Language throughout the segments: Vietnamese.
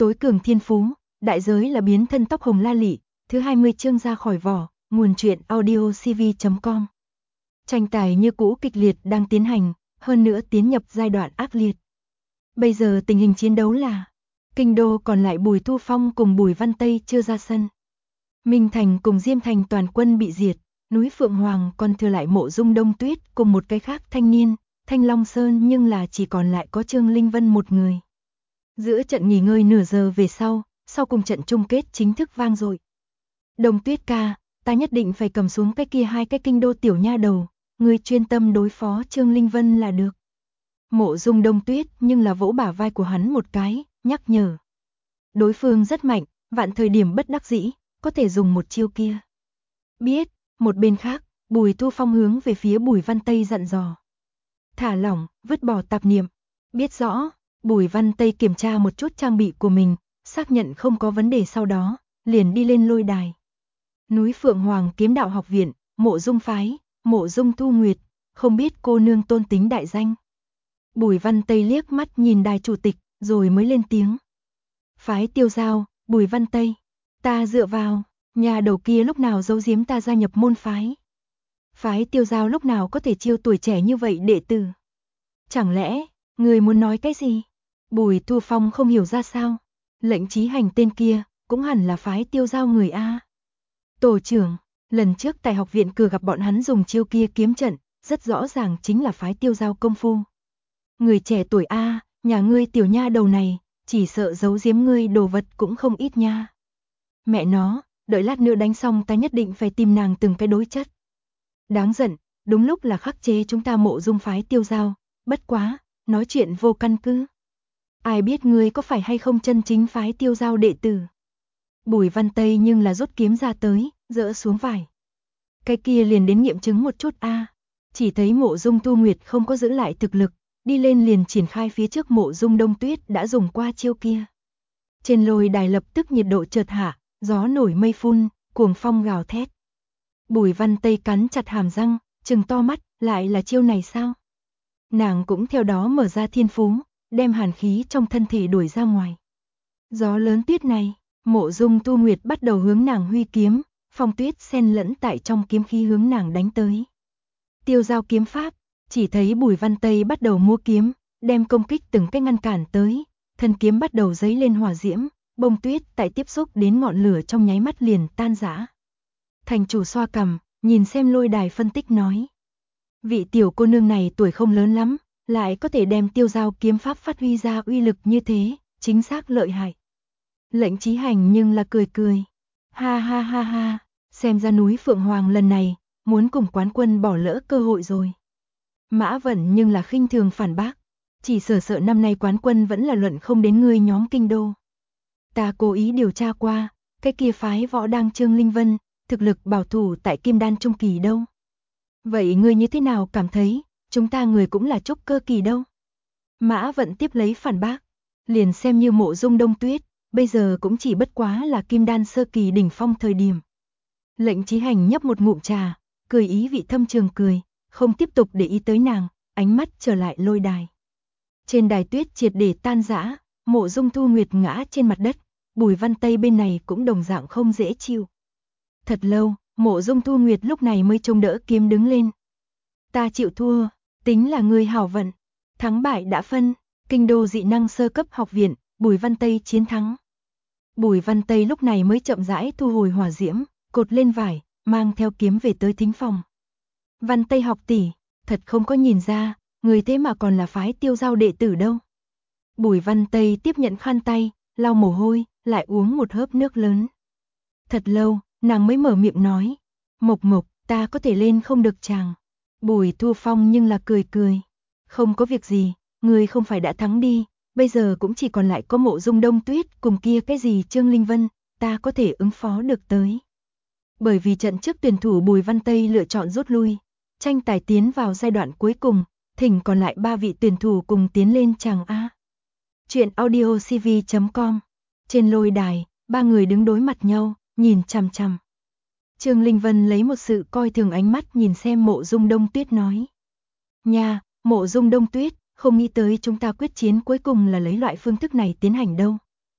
Tối cường thiên phú, đại giới là biến thân tóc hồng la lị, thứ 20 chương ra khỏi vỏ, nguồn truyện audiocv.com. Tranh tài như cũ kịch liệt đang tiến hành, hơn nữa tiến nhập giai đoạn ác liệt. Bây giờ tình hình chiến đấu là Kinh Đô còn lại Bùi Thu Phong cùng Bùi Văn Tây chưa ra sân. Minh Thành cùng Diêm Thành toàn quân bị diệt, núi Phượng Hoàng còn thừa lại Mộ Dung Đông Tuyết cùng một cái khác thanh niên, Thanh Long Sơn, nhưng là chỉ còn lại có Trương Linh Vân một người. Giữa trận nghỉ ngơi nửa giờ về sau cùng trận chung kết chính thức vang dội. Đông Tuyết ca, ta nhất định phải cầm xuống cái kia hai cái Kinh Đô tiểu nha đầu, ngươi chuyên tâm đối phó Trương Linh Vân là được. Mộ Dung Đông Tuyết nhưng là vỗ bả vai của hắn một cái, nhắc nhở. Đối phương rất mạnh, vạn thời điểm bất đắc dĩ, có thể dùng một chiêu kia. Biết. Một bên khác, Bùi Thu Phong hướng về phía Bùi Văn Tây dặn dò. Thả lỏng, vứt bỏ tạp niệm. Biết rõ. Bùi Văn Tây kiểm tra một chút trang bị của mình, xác nhận không có vấn đề, sau đó liền đi lên lôi đài. Núi Phượng Hoàng Kiếm Đạo Học viện, Mộ Dung phái, Mộ Dung Thu Nguyệt, không biết cô nương tôn tính đại danh. Bùi Văn Tây liếc mắt nhìn đài chủ tịch, rồi mới lên tiếng. Phái Tiêu Giao, Bùi Văn Tây, ta dựa vào, nhà đầu kia lúc nào giấu giếm ta gia nhập môn phái. Phái Tiêu Giao lúc nào có thể chiêu tuổi trẻ như vậy đệ tử. Chẳng lẽ, người muốn nói cái gì? Bùi Thu Phong không hiểu ra sao. Lệnh Chí Hành tên kia, cũng hẳn là phái Tiêu Giao người A. Tổ trưởng, lần trước tại học viện cửa gặp bọn hắn dùng chiêu kia kiếm trận, rất rõ ràng chính là phái Tiêu Giao công phu. Người trẻ tuổi A, nhà ngươi tiểu nha đầu này, chỉ sợ giấu giếm ngươi đồ vật cũng không ít nha. Mẹ nó, đợi lát nữa đánh xong ta nhất định phải tìm nàng từng cái đối chất. Đáng giận, đúng lúc là khắc chế chúng ta Mộ Dung phái Tiêu Giao, bất quá, nói chuyện vô căn cứ. Ai biết ngươi có phải hay không chân chính phái Tiêu Giao đệ tử. Bùi Văn Tây nhưng là rút kiếm ra tới, dỡ xuống vải. Cái kia liền đến nghiệm chứng một chút a. Chỉ thấy Mộ Dung Thu Nguyệt không có giữ lại thực lực, đi lên liền triển khai phía trước Mộ Dung Đông Tuyết đã dùng qua chiêu kia. Trên lôi đài lập tức nhiệt độ chợt hạ, gió nổi mây phun, cuồng phong gào thét. Bùi Văn Tây cắn chặt hàm răng, trừng to mắt, lại là chiêu này sao? Nàng cũng theo đó mở ra thiên phú, đem hàn khí trong thân thể đuổi ra ngoài. Gió lớn tuyết này, Mộ Dung Thu Nguyệt bắt đầu hướng nàng huy kiếm, phong tuyết xen lẫn tại trong kiếm khí hướng nàng đánh tới. Tiêu Giao kiếm pháp, chỉ thấy Bùi Văn Tây bắt đầu múa kiếm, đem công kích từng cái ngăn cản tới, thân kiếm bắt đầu giấy lên hỏa diễm, bông tuyết tại tiếp xúc đến ngọn lửa trong nháy mắt liền tan rã. Thành chủ xoa cằm, nhìn xem lôi đài phân tích nói. Vị tiểu cô nương này tuổi không lớn lắm, lại có thể đem Tiêu Giao kiếm pháp phát huy ra uy lực như thế, chính xác lợi hại. Lệnh Chí Hành nhưng là cười cười. Ha ha ha ha, xem ra núi Phượng Hoàng lần này, muốn cùng quán quân bỏ lỡ cơ hội rồi. Mã Vận nhưng là khinh thường phản bác. Chỉ sợ năm nay quán quân vẫn là luận không đến ngươi nhóm Kinh Đô. Ta cố ý điều tra qua, cái kia phái võ đang Trương Linh Vân, thực lực bảo thủ tại Kim Đan Trung Kỳ đâu. Vậy ngươi như thế nào cảm thấy, chúng ta người cũng là trúc cơ kỳ đâu? Mã Vận tiếp lấy phản bác. Liền xem như Mộ Dung Đông Tuyết, bây giờ cũng chỉ bất quá là Kim Đan sơ kỳ đỉnh phong thời điểm. Lệnh Chí Hành nhấp một ngụm trà, cười ý vị thâm trường cười, không tiếp tục để ý tới nàng, ánh mắt trở lại lôi đài. Trên đài tuyết triệt để tan rã, Mộ Dung Thu Nguyệt ngã trên mặt đất, Bùi Văn Tây bên này cũng đồng dạng không dễ chịu. Thật lâu, Mộ Dung Thu Nguyệt lúc này mới trông đỡ kiếm đứng lên. Ta chịu thua, tính là ngươi hảo vận. Thắng bại đã phân, Kinh Đô dị năng sơ cấp học viện, Bùi Văn Tây chiến thắng. Bùi Văn Tây lúc này mới chậm rãi thu hồi hỏa diễm, cột lên vải, mang theo kiếm về tới thính phòng. Văn Tây học tỷ, thật không có nhìn ra, người thế mà còn là phái Tiêu Giao đệ tử đâu. Bùi Văn Tây tiếp nhận khăn tay, lau mồ hôi, lại uống một hớp nước lớn. Thật lâu, nàng mới mở miệng nói, Mộc Mộc, ta có thể lên không được chàng. Bùi Thu Phong nhưng là cười cười. Không có việc gì, người không phải đã thắng đi, bây giờ cũng chỉ còn lại có Mộ Dung Đông Tuyết cùng kia cái gì Trương Linh Vân, ta có thể ứng phó được tới. Bởi vì trận trước tuyển thủ Bùi Văn Tây lựa chọn rút lui, tranh tài tiến vào giai đoạn cuối cùng, thỉnh còn lại 3 vị tuyển thủ cùng tiến lên chàng A. Chuyện audiocv.com. Trên lôi đài, 3 người đứng đối mặt nhau, nhìn chằm chằm. Trương Linh Vân lấy một sự coi thường ánh mắt nhìn xem Mộ Dung Đông Tuyết nói. Nha, Mộ Dung Đông Tuyết, không nghĩ tới chúng ta quyết chiến cuối cùng là lấy loại phương thức này tiến hành đâu.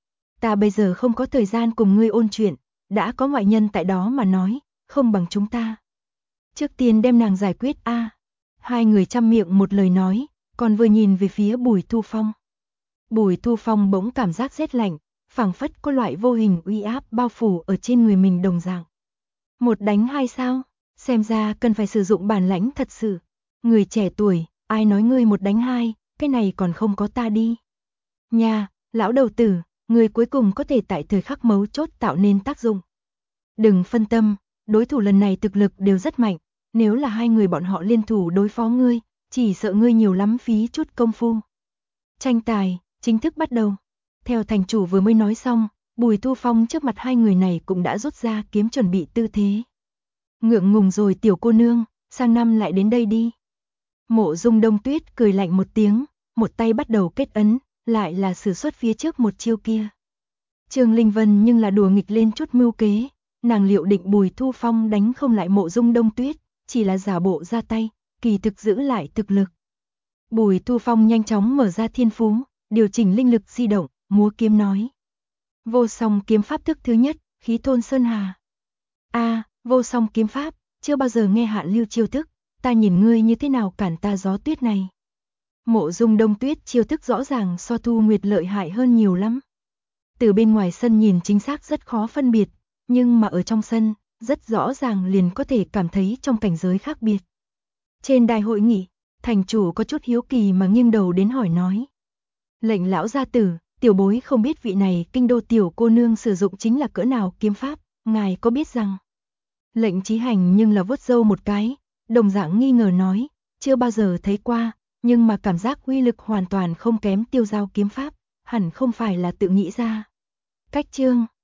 Ta bây giờ không có thời gian cùng ngươi ôn chuyện, đã có ngoại nhân tại đó mà nói, không bằng chúng ta. Trước tiên đem nàng giải quyết a. Hai người chăm miệng một lời nói, còn vừa nhìn về phía Bùi Thu Phong. Bùi Thu Phong bỗng cảm giác rét lạnh, phảng phất có loại vô hình uy áp bao phủ ở trên người mình đồng dạng. Một đánh hai sao? Xem ra cần phải sử dụng bản lãnh thật sự. Người trẻ tuổi, ai nói ngươi một đánh hai, cái này còn không có ta đi. Nha, lão đầu tử, ngươi cuối cùng có thể tại thời khắc mấu chốt tạo nên tác dụng. Đừng phân tâm, đối thủ lần này thực lực đều rất mạnh, nếu là hai người bọn họ liên thủ đối phó ngươi, chỉ sợ ngươi nhiều lắm phí chút công phu. Tranh tài, chính thức bắt đầu. Theo thành chủ vừa mới nói xong, Bùi Thu Phong trước mặt hai người này cũng đã rút ra kiếm chuẩn bị tư thế. Ngượng ngùng rồi tiểu cô nương, sang năm lại đến đây đi. Mộ Dung Đông Tuyết cười lạnh một tiếng, một tay bắt đầu kết ấn, lại là sử xuất phía trước một chiêu kia. Trương Linh Vân nhưng là đùa nghịch lên chút mưu kế, nàng liệu định Bùi Thu Phong đánh không lại Mộ Dung Đông Tuyết, chỉ là giả bộ ra tay, kỳ thực giữ lại thực lực. Bùi Thu Phong nhanh chóng mở ra thiên phú, điều chỉnh linh lực di động, múa kiếm nói. Vô song kiếm pháp thức thứ nhất, khí thôn sơn hà. Vô song kiếm pháp, chưa bao giờ nghe Hạn Lưu chiêu thức, ta nhìn ngươi như thế nào cản ta gió tuyết này. Mộ Dung Đông Tuyết chiêu thức rõ ràng so Thu Nguyệt lợi hại hơn nhiều lắm. Từ bên ngoài sân nhìn chính xác rất khó phân biệt, nhưng mà ở trong sân, rất rõ ràng liền có thể cảm thấy trong cảnh giới khác biệt. Trên đài hội nghị, thành chủ có chút hiếu kỳ mà nghiêng đầu đến hỏi nói. Lệnh lão gia tử, tiểu bối không biết vị này kinh đô tiểu cô nương sử dụng chính là cỡ nào kiếm pháp, ngài có biết rằng? Lệnh Chí Hành nhưng là vuốt râu một cái, đồng dạng nghi ngờ nói, chưa bao giờ thấy qua, nhưng mà cảm giác uy lực hoàn toàn không kém Tiêu Giao kiếm pháp, hẳn không phải là tự nghĩ ra. Cách chương